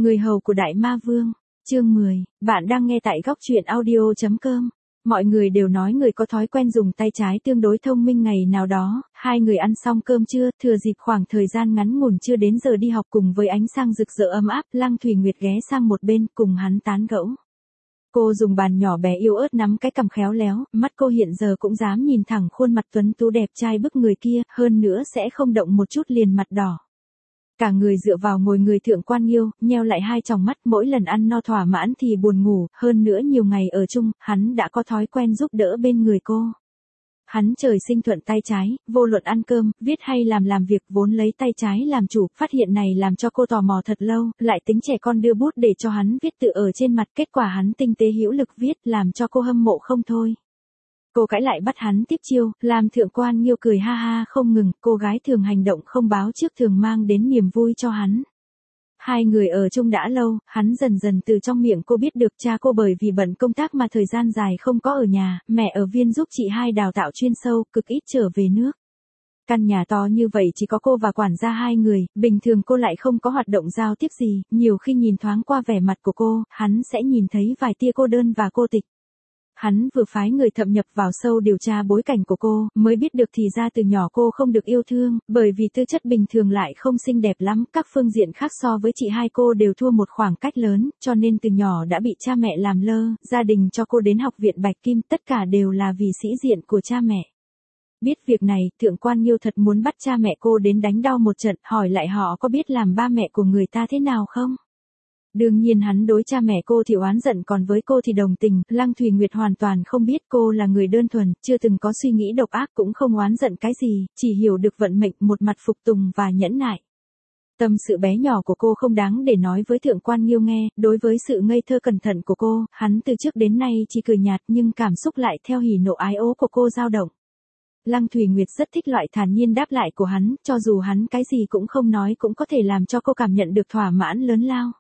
Người hầu của Đại Ma Vương, chương 10, bạn đang nghe tại góc truyện audio.com. Mọi người đều nói người có thói quen dùng tay trái tương đối thông minh. Ngày nào đó, hai người ăn xong cơm trưa, thừa dịp khoảng thời gian ngắn ngủn chưa đến giờ đi học cùng với ánh sáng rực rỡ ấm áp, Lăng Thủy Nguyệt ghé sang một bên cùng hắn tán gẫu. Cô dùng bàn nhỏ bé yếu ớt nắm cái cằm khéo léo, mắt cô hiện giờ cũng dám nhìn thẳng khuôn mặt tuấn tú đẹp trai bức người kia, hơn nữa sẽ không động một chút liền mặt đỏ. Cả người dựa vào ngồi người Thượng Quan Nghiêu, nheo lại hai tròng mắt, mỗi lần ăn no thỏa mãn thì buồn ngủ, hơn nữa nhiều ngày ở chung, hắn đã có thói quen giúp đỡ bên người cô. Hắn trời sinh thuận tay trái, vô luận ăn cơm, viết hay làm việc vốn lấy tay trái làm chủ, phát hiện này làm cho cô tò mò thật lâu, lại tính trẻ con đưa bút để cho hắn viết tự ở trên mặt, kết quả hắn tinh tế hữu lực viết làm cho cô hâm mộ không thôi. Cô cãi lại bắt hắn tiếp chiêu, làm Thượng Quan Nghiêu cười ha ha không ngừng, cô gái thường hành động không báo trước thường mang đến niềm vui cho hắn. Hai người ở chung đã lâu, hắn dần dần từ trong miệng cô biết được cha cô bởi vì bận công tác mà thời gian dài không có ở nhà, mẹ ở Viên giúp chị hai đào tạo chuyên sâu, cực ít trở về nước. Căn nhà to như vậy chỉ có cô và quản gia hai người, bình thường cô lại không có hoạt động giao tiếp gì, nhiều khi nhìn thoáng qua vẻ mặt của cô, hắn sẽ nhìn thấy vài tia cô đơn và cô tịch. Hắn vừa phái người thâm nhập vào sâu điều tra bối cảnh của cô, mới biết được thì ra từ nhỏ cô không được yêu thương, bởi vì tư chất bình thường lại không xinh đẹp lắm, các phương diện khác so với chị hai cô đều thua một khoảng cách lớn, cho nên từ nhỏ đã bị cha mẹ làm lơ, gia đình cho cô đến học viện Bạch Kim, tất cả đều là vì sĩ diện của cha mẹ. Biết việc này, Thượng Quan Nghiêu thật muốn bắt cha mẹ cô đến đánh đau một trận, hỏi lại họ có biết làm ba mẹ của người ta thế nào không? Đương nhiên hắn đối cha mẹ cô thì oán giận, còn với cô thì đồng tình. Lăng Thủy Nguyệt hoàn toàn không biết cô là người đơn thuần, chưa từng có suy nghĩ độc ác, cũng không oán giận cái gì, chỉ hiểu được vận mệnh, một mặt phục tùng và nhẫn nại. Tâm sự bé nhỏ của cô không đáng để nói với Thượng Quan Nghiêu nghe, đối với sự ngây thơ cẩn thận của cô, hắn từ trước đến nay chỉ cười nhạt, nhưng cảm xúc lại theo hỉ nộ ái ố của cô dao động. Lăng Thủy Nguyệt rất thích loại thản nhiên đáp lại của hắn, cho dù hắn cái gì cũng không nói cũng có thể làm cho cô cảm nhận được thỏa mãn lớn lao.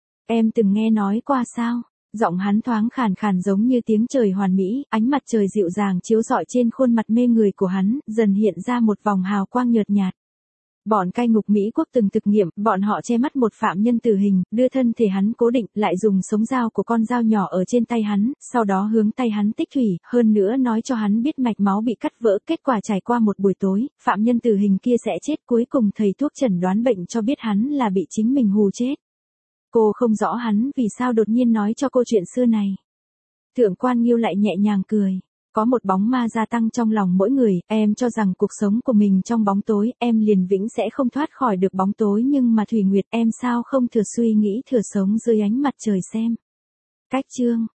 Em từng nghe nói qua sao? Giọng hắn thoáng khàn khàn giống như tiếng trời hoàn mỹ, ánh mặt trời dịu dàng chiếu rọi trên khuôn mặt mê người của hắn, dần hiện ra một vòng hào quang nhợt nhạt. Bọn cai ngục Mỹ quốc từng thực nghiệm, bọn họ che mắt một phạm nhân tử hình, đưa thân thể hắn cố định, lại dùng sống dao của con dao nhỏ ở trên tay hắn, sau đó hướng tay hắn tích thủy, hơn nữa nói cho hắn biết mạch máu bị cắt vỡ, kết quả trải qua một buổi tối, phạm nhân tử hình kia sẽ chết, cuối cùng thầy thuốc chẩn đoán bệnh cho biết hắn là bị chính mình hù chết. Cô không rõ hắn vì sao đột nhiên nói cho cô chuyện xưa này. Thượng Quan Nghiêu lại nhẹ nhàng cười. Có một bóng ma gia tăng trong lòng mỗi người, em cho rằng cuộc sống của mình trong bóng tối, em liền vĩnh sẽ không thoát khỏi được bóng tối, nhưng mà Thủy Nguyệt, em sao không thử suy nghĩ thử sống dưới ánh mặt trời xem. Cách chương